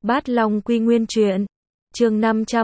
Bát Long Quy Nguyên Truyện, chương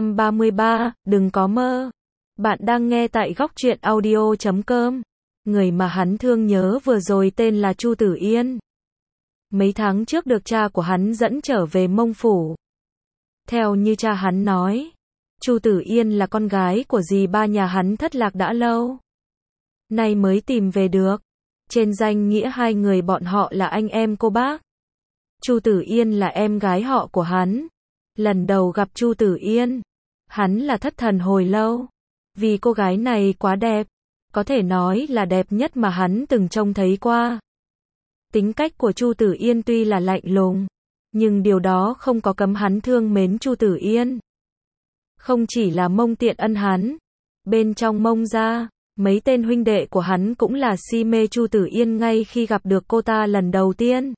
533, đừng có mơ. Bạn đang nghe tại góc truyện audio.com. Người mà hắn thương nhớ vừa rồi tên là Chu Tử Yên. Mấy tháng trước được cha của hắn dẫn trở về Mông Phủ. Theo như cha hắn nói, Chu Tử Yên là con gái của dì ba nhà hắn thất lạc đã lâu. Nay mới tìm về được. Trên danh nghĩa hai người bọn họ là anh em cô bác. Chu Tử Yên là em gái họ của hắn. Lần đầu gặp Chu Tử Yên, hắn là thất thần hồi lâu. Vì cô gái này quá đẹp, có thể nói là đẹp nhất mà hắn từng trông thấy qua. Tính cách của Chu Tử Yên tuy là lạnh lùng, nhưng điều đó không có cấm hắn thương mến Chu Tử Yên. Không chỉ là Mông Tiện Ân hắn, bên trong Mông gia, mấy tên huynh đệ của hắn cũng là si mê Chu Tử Yên ngay khi gặp được cô ta lần đầu tiên.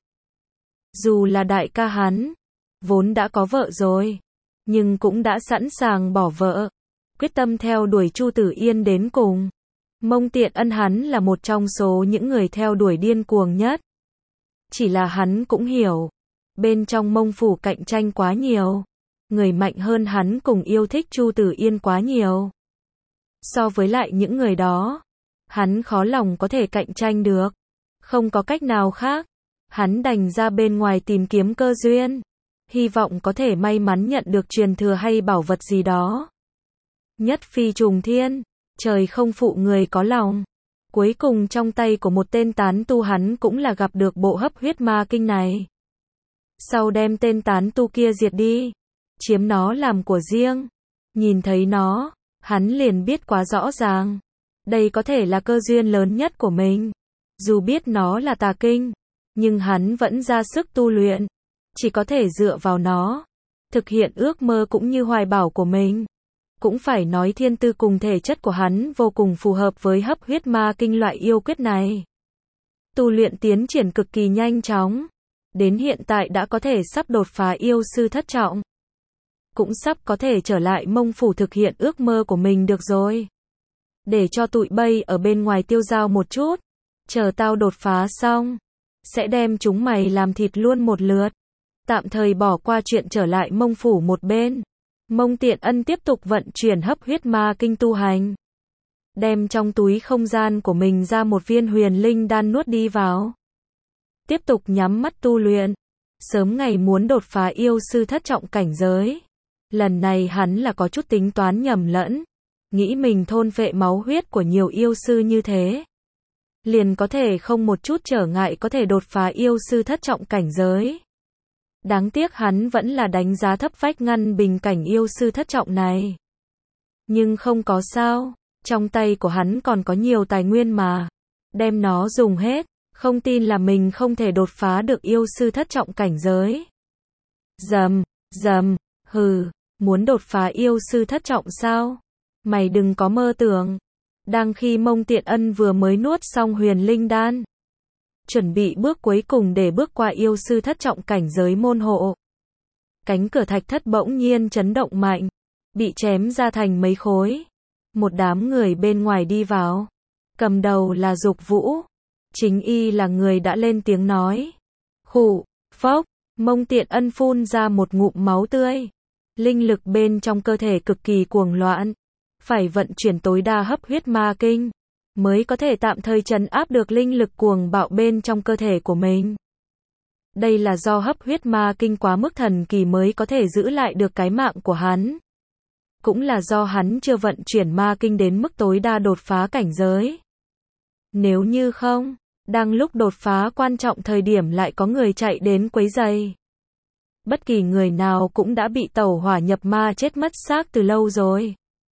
Dù là đại ca hắn, vốn đã có vợ rồi, nhưng cũng đã sẵn sàng bỏ vợ, quyết tâm theo đuổi Chu Tử Yên đến cùng. Mông Tiện Ân hắn là một trong số những người theo đuổi điên cuồng nhất. Chỉ là hắn cũng hiểu, bên trong Mông Phủ cạnh tranh quá nhiều, người mạnh hơn hắn cùng yêu thích Chu Tử Yên quá nhiều. So với lại những người đó, hắn khó lòng có thể cạnh tranh được. Không có cách nào khác, hắn đành ra bên ngoài tìm kiếm cơ duyên, hy vọng có thể may mắn nhận được truyền thừa hay bảo vật gì đó. Nhất phi trùng thiên, trời không phụ người có lòng. Cuối cùng trong tay của một tên tán tu hắn cũng là gặp được bộ hấp huyết ma kinh này. Sau đem tên tán tu kia diệt đi, chiếm nó làm của riêng. Nhìn thấy nó, hắn liền biết quá rõ ràng, đây có thể là cơ duyên lớn nhất của mình. Dù biết nó là tà kinh, nhưng hắn vẫn ra sức tu luyện, chỉ có thể dựa vào nó, thực hiện ước mơ cũng như hoài bão của mình. Cũng phải nói thiên tư cùng thể chất của hắn vô cùng phù hợp với hấp huyết ma kinh loại yêu quyết này. Tu luyện tiến triển cực kỳ nhanh chóng, đến hiện tại đã có thể sắp đột phá yêu sư thất trọng. Cũng sắp có thể trở lại Mông Phủ thực hiện ước mơ của mình được rồi. Để cho tụi bay ở bên ngoài tiêu dao một chút, chờ tao đột phá xong, sẽ đem chúng mày làm thịt luôn một lượt. Tạm thời bỏ qua chuyện trở lại Mông Phủ một bên. Mông Tiện Ân tiếp tục vận chuyển hấp huyết ma kinh tu hành. Đem trong túi không gian của mình ra một viên huyền linh đan nuốt đi vào. Tiếp tục nhắm mắt tu luyện. Sớm ngày muốn đột phá yêu sư thất trọng cảnh giới. Lần này hắn là có chút tính toán nhầm lẫn. Nghĩ mình thôn phệ máu huyết của nhiều yêu sư như thế, liền có thể không một chút trở ngại có thể đột phá yêu sư thất trọng cảnh giới. Đáng tiếc hắn vẫn là đánh giá thấp vách ngăn bình cảnh yêu sư thất trọng này. Nhưng không có sao, trong tay của hắn còn có nhiều tài nguyên mà. Đem nó dùng hết, không tin là mình không thể đột phá được yêu sư thất trọng cảnh giới. Rầm, rầm, hừ, muốn đột phá yêu sư thất trọng sao? Mày đừng có mơ tưởng. Đang khi Mông Tiện Ân vừa mới nuốt xong huyền linh đan, chuẩn bị bước cuối cùng để bước qua yêu sư thất trọng cảnh giới môn hộ. Cánh cửa thạch thất bỗng nhiên chấn động mạnh, bị chém ra thành mấy khối. Một đám người bên ngoài đi vào. Cầm đầu là Dục Vũ. Chính y là người đã lên tiếng nói. Khụ, phốc, Mông Tiện Ân phun ra một ngụm máu tươi. Linh lực bên trong cơ thể cực kỳ cuồng loạn. Phải vận chuyển tối đa hấp huyết ma kinh, mới có thể tạm thời trấn áp được linh lực cuồng bạo bên trong cơ thể của mình. Đây là do hấp huyết ma kinh quá mức thần kỳ mới có thể giữ lại được cái mạng của hắn. Cũng là do hắn chưa vận chuyển ma kinh đến mức tối đa đột phá cảnh giới. Nếu như không, đang lúc đột phá quan trọng thời điểm lại có người chạy đến quấy rầy, bất kỳ người nào cũng đã bị tẩu hỏa nhập ma chết mất xác từ lâu rồi.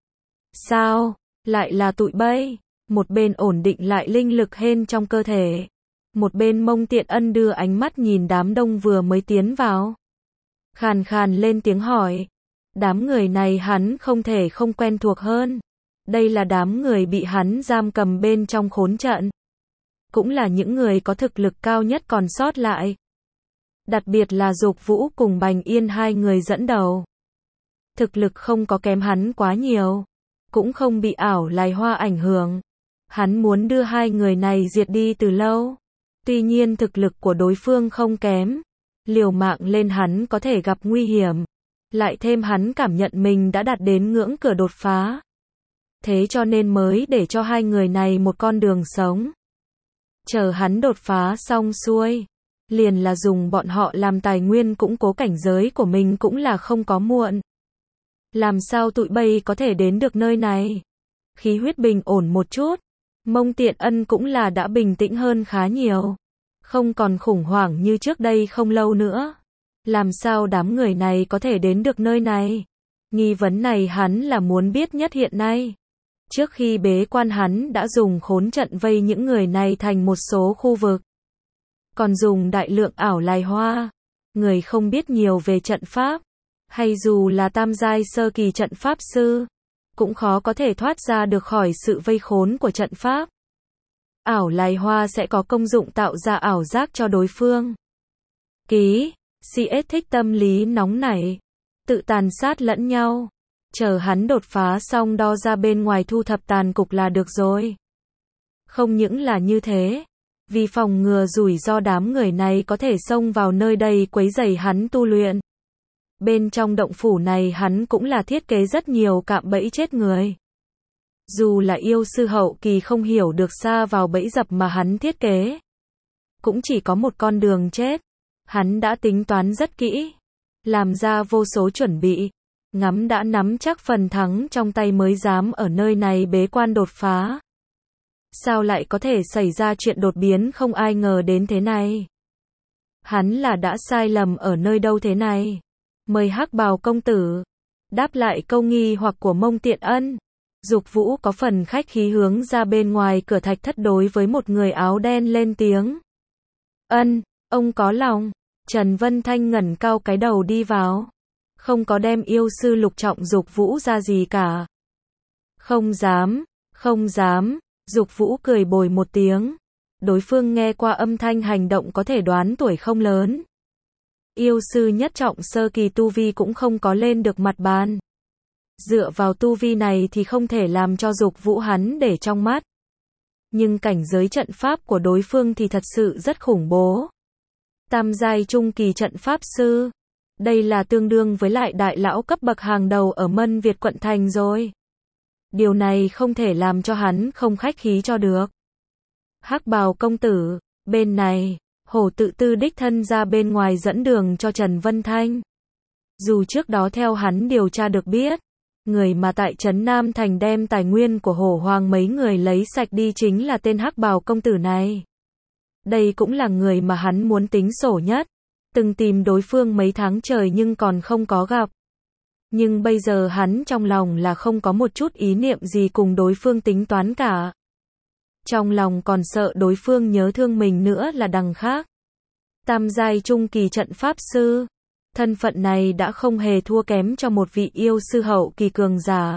Sao? Lại là tụi bay? Một bên ổn định lại linh lực hên trong cơ thể. Một bên Mông Tiện Ân đưa ánh mắt nhìn đám đông vừa mới tiến vào. Khàn khàn lên tiếng hỏi. Đám người này hắn không thể không quen thuộc hơn. Đây là đám người bị hắn giam cầm bên trong khốn trận. Cũng là những người có thực lực cao nhất còn sót lại. Đặc biệt là Dục Vũ cùng Bành Yên hai người dẫn đầu. Thực lực không có kém hắn quá nhiều. Cũng không bị ảo lai hoa ảnh hưởng. Hắn muốn đưa hai người này diệt đi từ lâu. Tuy nhiên thực lực của đối phương không kém. liều mạng lên hắn có thể gặp nguy hiểm. Lại thêm hắn cảm nhận mình đã đạt đến ngưỡng cửa đột phá. Thế cho nên mới để cho hai người này một con đường sống. Chờ hắn đột phá xong xuôi, liền là dùng bọn họ làm tài nguyên củng cố cảnh giới của mình cũng là không có muộn. Làm sao tụi bây có thể đến được nơi này? Khí huyết bình ổn một chút, Mông Tiện Ân cũng là đã bình tĩnh hơn khá nhiều. Không còn khủng hoảng như trước đây không lâu nữa. Làm sao đám người này có thể đến được nơi này? Nghi vấn này hắn là muốn biết nhất hiện nay. Trước khi bế quan hắn đã dùng khốn trận vây những người này thành một số khu vực. Còn dùng đại lượng ảo lai hoa. Người không biết nhiều về trận pháp. Hay dù là tam giai sơ kỳ trận pháp sư. Cũng khó có thể thoát ra được khỏi sự vây khốn của trận pháp. Ảo lai hoa sẽ có công dụng tạo ra ảo giác cho đối phương. Ký, CS thích tâm lý nóng nảy. Tự tàn sát lẫn nhau. Chờ hắn đột phá xong đo ra bên ngoài thu thập tàn cục là được rồi. Không những là như thế. Vì phòng ngừa rủi ro đám người này có thể xông vào nơi đây quấy rầy hắn tu luyện. Bên trong động phủ này hắn cũng là thiết kế rất nhiều cạm bẫy chết người. Dù là yêu sư hậu kỳ không hiểu được xa vào bẫy dập mà hắn thiết kế. Cũng chỉ có một con đường chết. Hắn đã tính toán rất kỹ. Làm ra vô số chuẩn bị. Đã nắm chắc phần thắng trong tay mới dám ở nơi này bế quan đột phá. Sao lại có thể xảy ra chuyện đột biến không ai ngờ đến thế này? Hắn là đã sai lầm ở nơi đâu thế này? Mời Hắc Bào công tử. Đáp lại câu nghi hoặc của Mông Tiện Ân. Dục Vũ có phần khách khí hướng ra bên ngoài cửa thạch thất đối với một người áo đen lên tiếng. Ân, ông có lòng. Trần Vân Thanh ngẩng cao cái đầu đi vào. Không có đem yêu sư lục trọng Dục Vũ ra gì cả. Không dám, không dám. Dục Vũ cười bồi một tiếng. Đối phương nghe qua âm thanh hành động có thể đoán tuổi không lớn. Yêu sư nhất trọng sơ kỳ tu vi cũng không có lên được mặt bàn. Dựa vào tu vi này thì không thể làm cho Dục Vũ hắn để trong mắt. Nhưng cảnh giới trận pháp của đối phương thì thật sự rất khủng bố. Tam giai trung kỳ trận pháp sư. Đây là tương đương với lại đại lão cấp bậc hàng đầu ở Mân Việt quận thành rồi. Điều này không thể làm cho hắn không khách khí cho được. Hắc Bào công tử, bên này, Hổ Tự Tư đích thân ra bên ngoài dẫn đường cho Trần Vân Thanh. Dù trước đó theo hắn điều tra được biết, người mà tại trấn Nam Thành đem tài nguyên của Hổ Hoàng mấy người lấy sạch đi chính là tên Hắc Bào công tử này. Đây cũng là người mà hắn muốn tính sổ nhất. Từng tìm đối phương mấy tháng trời nhưng còn không có gặp. Nhưng bây giờ hắn trong lòng là không có một chút ý niệm gì cùng đối phương tính toán cả. Trong lòng còn sợ đối phương nhớ thương mình nữa là đằng khác. Tam giai trung kỳ trận pháp sư. Thân phận này đã không hề thua kém cho một vị yêu sư hậu kỳ cường giả.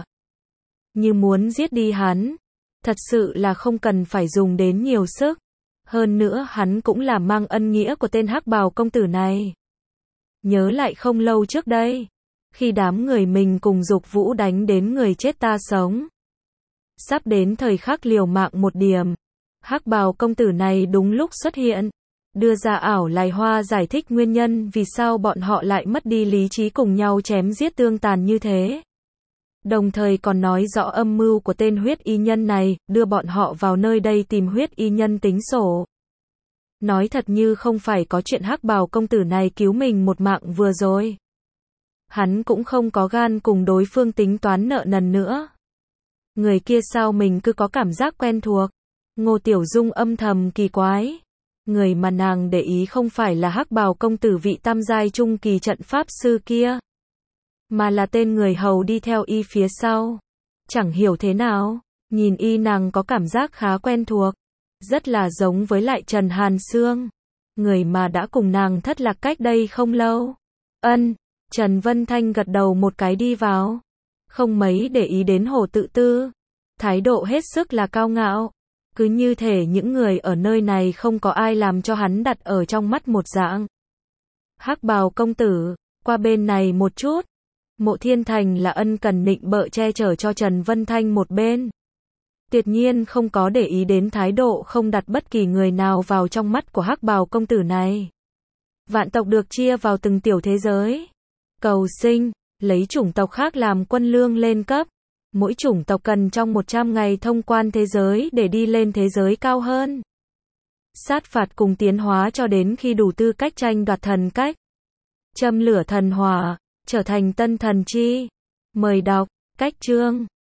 Như muốn giết đi hắn. Thật sự là không cần phải dùng đến nhiều sức. Hơn nữa hắn cũng là mang ân nghĩa của tên Hắc Bào công tử này. Nhớ lại không lâu trước đây. Khi đám người mình cùng Dục Vũ đánh đến người chết ta sống. Sắp đến thời khắc liều mạng một điểm. Hắc Bào công tử này đúng lúc xuất hiện. Đưa ra ảo lai hoa giải thích nguyên nhân vì sao bọn họ lại mất đi lý trí cùng nhau chém giết tương tàn như thế. Đồng thời còn nói rõ âm mưu của tên huyết y nhân này, đưa bọn họ vào nơi đây tìm huyết y nhân tính sổ. Nói thật như không phải có chuyện Hắc Bào công tử này cứu mình một mạng vừa rồi. Hắn cũng không có gan cùng đối phương tính toán nợ nần nữa. Người kia sao mình cứ có cảm giác quen thuộc. Ngô Tiểu Dung âm thầm kỳ quái. Người mà nàng để ý không phải là Hắc Bào công tử vị tam giai trung kỳ trận pháp sư kia. Mà là tên người hầu đi theo y phía sau. Chẳng hiểu thế nào. Nhìn y nàng có cảm giác khá quen thuộc. Rất là giống với lại Trần Hàn Sương. Người mà đã cùng nàng thất lạc cách đây không lâu. Ân. Trần Vân Thanh gật đầu một cái đi vào. Không mấy để ý đến Hổ Tự Tư. Thái độ hết sức là cao ngạo. Cứ như thể những người ở nơi này không có ai làm cho hắn đặt ở trong mắt một dạng. Hắc Bào công tử, qua bên này một chút. Mộ Thiên Thành là ân cần nịnh bợ che chở cho Trần Vân Thanh một bên. Tuyệt nhiên không có để ý đến thái độ không đặt bất kỳ người nào vào trong mắt của Hắc Bào công tử này. Vạn tộc được chia vào từng tiểu thế giới. Cầu sinh, lấy chủng tộc khác làm quân lương lên cấp. Mỗi chủng tộc cần trong 100 ngày thông quan thế giới để đi lên thế giới cao hơn. Sát phạt cùng tiến hóa cho đến khi đủ tư cách tranh đoạt thần cách. Châm lửa thần hỏa, trở thành tân thần chi. Mời đọc, cách chương.